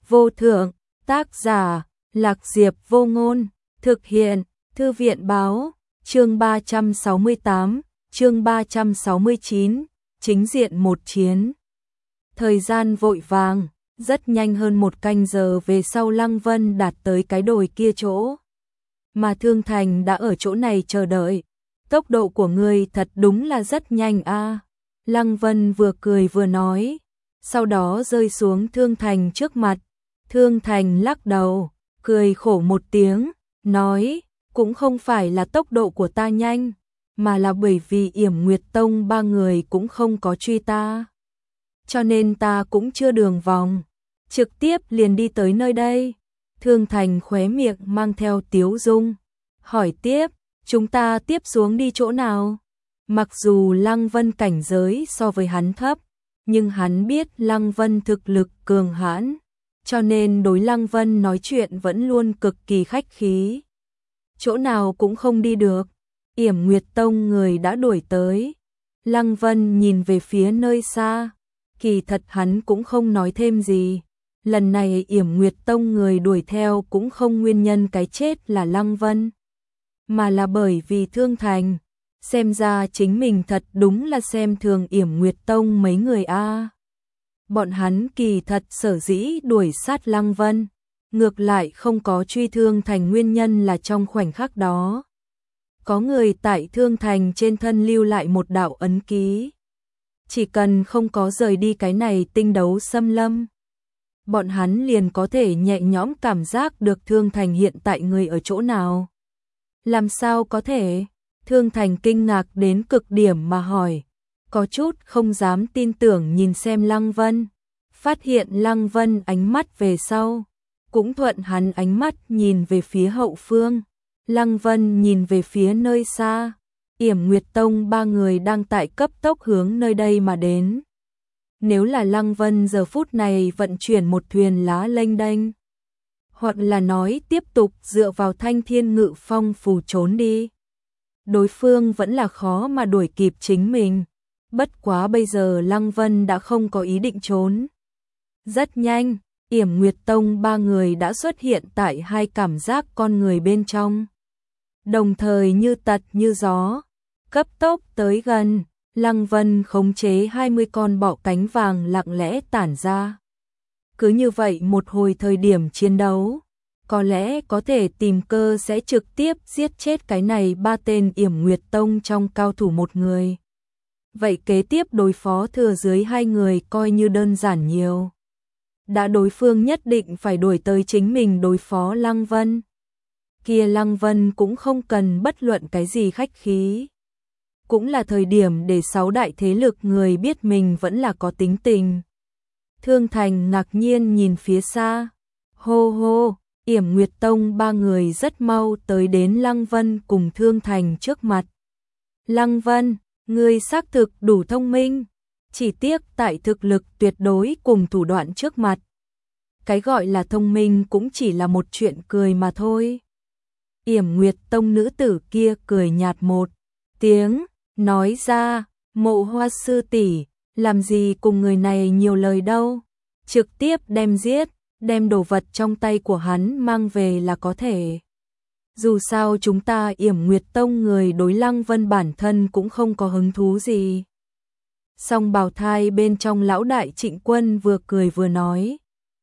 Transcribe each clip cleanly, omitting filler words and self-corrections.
vô thượng, tác giả, Lạc Diệp Vô Ngôn, thực hiện, Thư viện báo, chương 368, chương 369, chính diện một chiến. Thời gian vội vàng, rất nhanh hơn 1 canh giờ về sau Lăng Vân đạt tới cái đồi kia chỗ. Mà Thương Thành đã ở chỗ này chờ đợi. Tốc độ của ngươi thật đúng là rất nhanh a. Lăng Vân vừa cười vừa nói, sau đó rơi xuống Thương Thành trước mặt. Thương Thành lắc đầu, cười khổ một tiếng, nói, cũng không phải là tốc độ của ta nhanh, mà là bởi vì Yểm Nguyệt Tông 3 người cũng không có truy ta. Cho nên ta cũng chưa đường vòng, trực tiếp liền đi tới nơi đây. Thương Thành khóe miệng mang theo tiếu dung, hỏi tiếp, chúng ta tiếp xuống đi chỗ nào? Mặc dù Lăng Vân cảnh giới so với hắn thấp, nhưng hắn biết Lăng Vân thực lực cường hãn, cho nên đối Lăng Vân nói chuyện vẫn luôn cực kỳ khách khí. Chỗ nào cũng không đi được, Yểm Nguyệt Tông người đã đuổi tới. Lăng Vân nhìn về phía nơi xa, kỳ thật hắn cũng không nói thêm gì. Lần này Yểm Nguyệt Tông người đuổi theo cũng không nguyên nhân cái chết là Lăng Vân, mà là bởi vì Thương Thành. Xem ra chính mình thật đúng là xem thường Yểm Nguyệt Tông mấy người a. Bọn hắn kỳ thật sở dĩ đuổi sát Lăng Vân, ngược lại không có truy Thương Thành nguyên nhân là trong khoảnh khắc đó, có người tại Thương Thành trên thân lưu lại một đạo ấn ký. Chỉ cần không có rời đi cái này tinh đấu xâm lâm, bọn hắn liền có thể nhẹ nhõm cảm giác được Thương Thành hiện tại người ở chỗ nào. Làm sao có thể? Thương Thành kinh ngạc đến cực điểm mà hỏi, có chút không dám tin tưởng nhìn xem Lăng Vân. Phát hiện Lăng Vân ánh mắt về sau, cũng thuận hắn ánh mắt nhìn về phía hậu phương. Lăng Vân nhìn về phía nơi xa, Yểm Nguyệt Tông 3 người đang tại cấp tốc hướng nơi đây mà đến. Nếu là Lăng Vân giờ phút này vận chuyển một thuyền lá lênh đênh, hoặc là nói tiếp tục dựa vào Thanh Thiên Ngự Phong phù trốn đi, đối phương vẫn là khó mà đuổi kịp chính mình. Bất quá bây giờ Lăng Vân đã không có ý định trốn. Rất nhanh, Yểm Nguyệt Tông 3 người đã xuất hiện tại 2 cảm giác con người bên trong. Đồng thời như tật như gió, cấp tốc tới gần. Lăng Vân khống chế 20 con bọ cánh vàng lặng lẽ tản ra. Cứ như vậy một hồi thời điểm chiến đấu, có lẽ có thể tìm cơ sẽ trực tiếp giết chết cái này 3 tên Yểm Nguyệt Tông trong cao thủ 1 người. Vậy kế tiếp đối phó thừa dưới 2 người coi như đơn giản nhiều. Đã đối phương nhất định phải đuổi tới chính mình đối phó Lăng Vân, kia Lăng Vân cũng không cần bất luận cái gì khách khí. Cũng là thời điểm để 6 đại thế lực người biết mình vẫn là có tính tình. Thương Thành ngạc nhiên nhìn phía xa. Hô hô, Yểm Nguyệt Tông 3 người rất mau tới đến Lăng Vân cùng Thương Thành trước mặt. Lăng Vân, ngươi xác thực đủ thông minh, chỉ tiếc tại thực lực tuyệt đối cùng thủ đoạn trước mặt. Cái gọi là thông minh cũng chỉ là một chuyện cười mà thôi. Yểm Nguyệt Tông nữ tử kia cười nhạt một tiếng, nói ra, Mộ Hoa sư tỷ, làm gì cùng người này nhiều lời đâu, trực tiếp đem giết, đem đồ vật trong tay của hắn mang về là có thể. Dù sao chúng ta Yểm Nguyệt Tông người đối Lăng Vân bản thân cũng không có hứng thú gì. Song bào thai bên trong lão đại Trịnh Quân vừa cười vừa nói,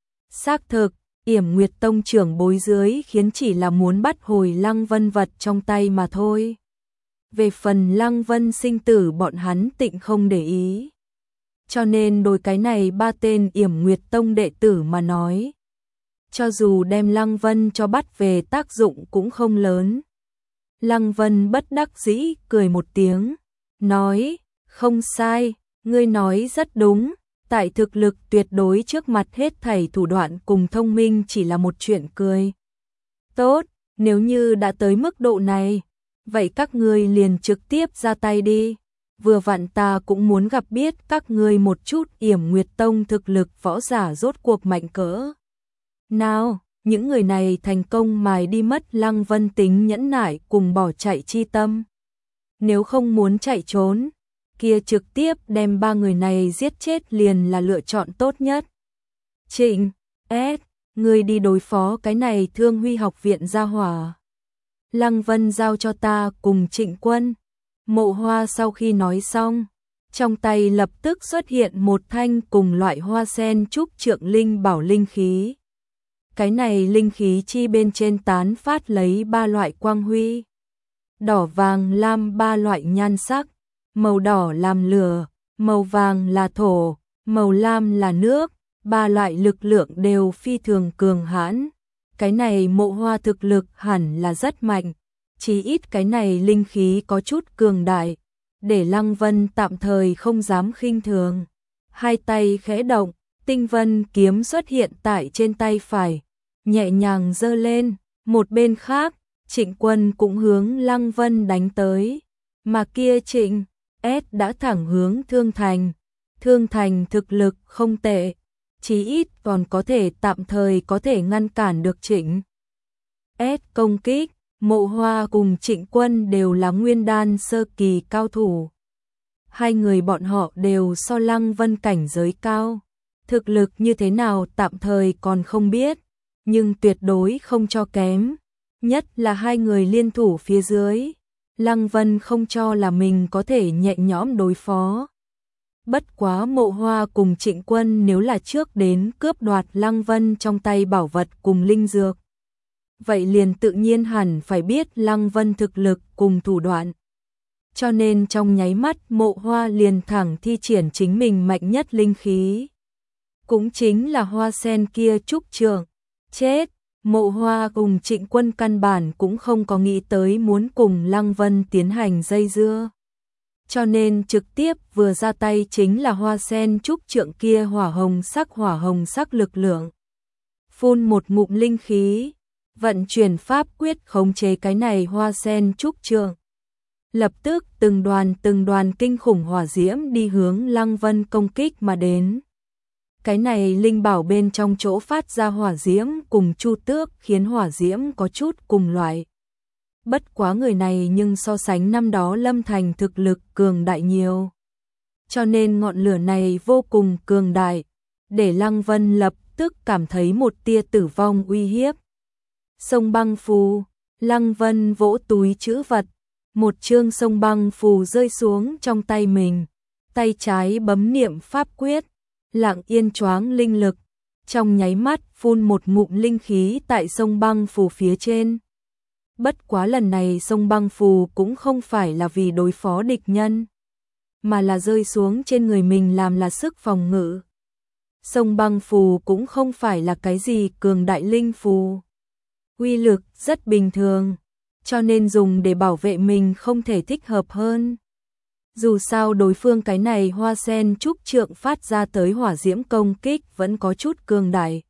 xác thực, Yểm Nguyệt Tông trưởng bối dưới khiến chỉ là muốn bắt hồi Lăng Vân vật trong tay mà thôi. Về phần Lăng Vân sinh tử bọn hắn tịnh không để ý. Cho nên đối cái này 3 tên Yểm Nguyệt Tông đệ tử mà nói, cho dù đem Lăng Vân cho bắt về tác dụng cũng không lớn. Lăng Vân bất đắc dĩ cười một tiếng, nói, không sai, ngươi nói rất đúng, tại thực lực tuyệt đối trước mặt hết thảy thủ đoạn cùng thông minh chỉ là một chuyện cười. Tốt, nếu như đã tới mức độ này, vậy các ngươi liền trực tiếp ra tay đi. Vừa vặn ta cũng muốn gặp biết các ngươi một chút Yểm Nguyệt Tông thực lực võ giả rốt cuộc mạnh cỡ nào. Những người này thành công mài đi mất Lăng Vân tính nhẫn nại cùng bỏ chạy chi tâm. Nếu không muốn chạy trốn, kia trực tiếp đem 3 người này giết chết liền là lựa chọn tốt nhất. Trịnh S. ngươi đi đối phó cái này Thương Huy học viện gia hỏa. Lăng Vân giao cho ta cùng Trịnh Quân. Mộ Hoa sau khi nói xong, trong tay lập tức xuất hiện một thanh cùng loại hoa sen trúc trượng linh bảo linh khí. Cái này linh khí chi bên trên tán phát lấy 3 loại quang huy. Đỏ vàng lam 3 loại nhan sắc, màu đỏ làm lửa, màu vàng là thổ, màu lam là nước, 3 loại lực lượng đều phi thường cường hãn. Cái này Mộ Hoa thực lực hẳn là rất mạnh, chỉ ít cái này linh khí có chút cường đại, để Lăng Vân tạm thời không dám khinh thường. Hai tay khẽ động, tinh vân kiếm xuất hiện tại trên tay phải, nhẹ nhàng giơ lên, một bên khác, Trịnh Quân cũng hướng Lăng Vân đánh tới, mà kia Trịnh S đã thẳng hướng Thương Thành. Thương Thành thực lực không tệ, chí ít còn có thể tạm thời có thể ngăn cản được Trịnh S công kích. Mộ Hoa cùng Trịnh Quân đều là nguyên đan sơ kỳ cao thủ. Hai người bọn họ đều so Lăng Vân cảnh giới cao. Thực lực như thế nào tạm thời còn không biết, nhưng tuyệt đối không cho kém. Nhất là hai người liên thủ phía dưới. Lăng Vân không cho là mình có thể nhẹ nhõm đối phó. Bất quá Mộ Hoa cùng Trịnh Quân nếu là trước đến cướp đoạt Lăng Vân trong tay bảo vật cùng linh dược, vậy liền tự nhiên hẳn phải biết Lăng Vân thực lực cùng thủ đoạn. Cho nên trong nháy mắt Mộ Hoa liền thẳng thi triển chính mình mạnh nhất linh khí. Cũng chính là hoa sen kia trúc trượng. Chết! Mộ Hoa cùng Trịnh Quân căn bản cũng không có nghĩ tới muốn cùng Lăng Vân tiến hành dây dưa. Cho nên trực tiếp vừa ra tay chính là hoa sen trúc trượng kia hỏa hồng sắc lực lượng. Phun một ngụm linh khí, vận chuyển pháp quyết khống chế cái này hoa sen trúc trượng. Lập tức từng đoàn kinh khủng hỏa diễm đi hướng Lăng Vân công kích mà đến. Cái này linh bảo bên trong chỗ phát ra hỏa diễm cùng Chu Tước khiến hỏa diễm có chút cùng loại. Bất quá người này nhưng so sánh năm đó Lâm Thành thực lực cường đại nhiều. Cho nên ngọn lửa này vô cùng cường đại, để Lăng Vân lập tức cảm thấy một tia tử vong uy hiếp. Sông băng phù, Lăng Vân vỗ túi trữ vật, một chương sông băng phù rơi xuống trong tay mình, tay trái bấm niệm pháp quyết, lặng yên choáng linh lực, trong nháy mắt phun một ngụm linh khí tại sông băng phù phía trên. Bất quá lần này sông băng phù cũng không phải là vì đối phó địch nhân, mà là rơi xuống trên người mình làm là sức phòng ngự. Sông băng phù cũng không phải là cái gì cường đại linh phù, uy lực rất bình thường, cho nên dùng để bảo vệ mình không thể thích hợp hơn. Dù sao đối phương cái này hoa sen trúc trượng phát ra tới hỏa diễm công kích vẫn có chút cường đại.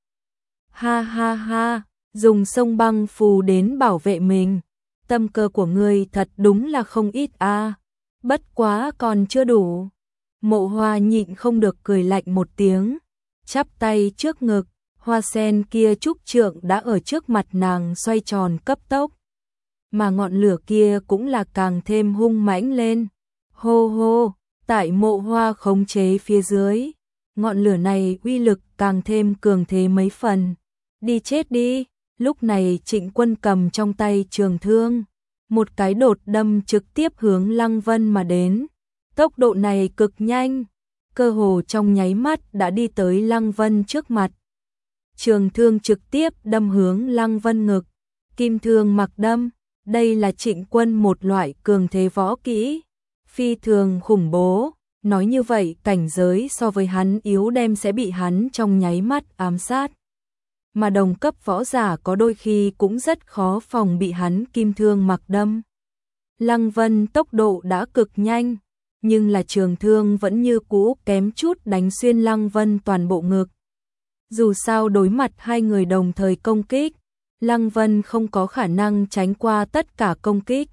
Ha ha ha, dùng sông băng phù đến bảo vệ mình, tâm cơ của ngươi thật đúng là không ít a. Bất quá còn chưa đủ. Mộ Hoa nhịn không được cười lạnh một tiếng, chắp tay trước ngực, hoa sen kia trúc trượng đã ở trước mặt nàng xoay tròn cấp tốc, mà ngọn lửa kia cũng là càng thêm hung mãnh lên. Hô hô, tại Mộ Hoa khống chế phía dưới, ngọn lửa này uy lực càng thêm cường thế mấy phần. Đi chết đi. Lúc này Trịnh Quân cầm trong tay trường thương, một cái đột đâm trực tiếp hướng Lăng Vân mà đến. Tốc độ này cực nhanh, cơ hồ trong nháy mắt đã đi tới Lăng Vân trước mặt. Trường thương trực tiếp đâm hướng Lăng Vân ngực, kim thương mặc đâm, đây là Trịnh Quân một loại cường thế võ kỹ, phi thường khủng bố, nói như vậy cảnh giới so với hắn yếu đem sẽ bị hắn trong nháy mắt ám sát. Mà đồng cấp võ giả có đôi khi cũng rất khó phòng bị hắn kim thương mặc đâm. Lăng Vân tốc độ đã cực nhanh, nhưng là trường thương vẫn như cũ kém chút đánh xuyên Lăng Vân toàn bộ ngực. Dù sao đối mặt hai người đồng thời công kích, Lăng Vân không có khả năng tránh qua tất cả công kích.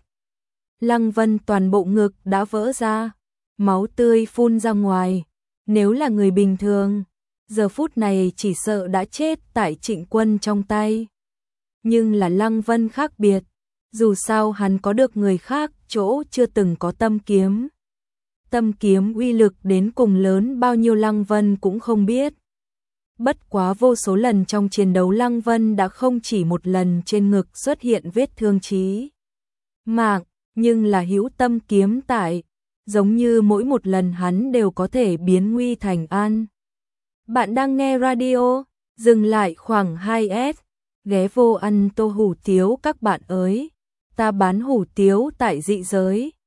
Lăng Vân toàn bộ ngực đã vỡ ra, máu tươi phun ra ngoài. Nếu là người bình thường, giờ phút này chỉ sợ đã chết tại Trịnh Quân trong tay. Nhưng là Lăng Vân khác biệt, dù sao hắn có được người khác chỗ chưa từng có tâm kiếm. Tâm kiếm uy lực đến cùng lớn bao nhiêu Lăng Vân cũng không biết. Bất quá vô số lần trong chiến đấu Lăng Vân đã không chỉ một lần trên ngực xuất hiện vết thương chí mạng, nhưng là hữu tâm kiếm tại, giống như mỗi một lần hắn đều có thể biến nguy thành an. Bạn đang nghe radio, dừng lại khoảng 2S, ghé vô ăn tô hủ tiếu các bạn ơi, ta bán hủ tiếu tại dị giới.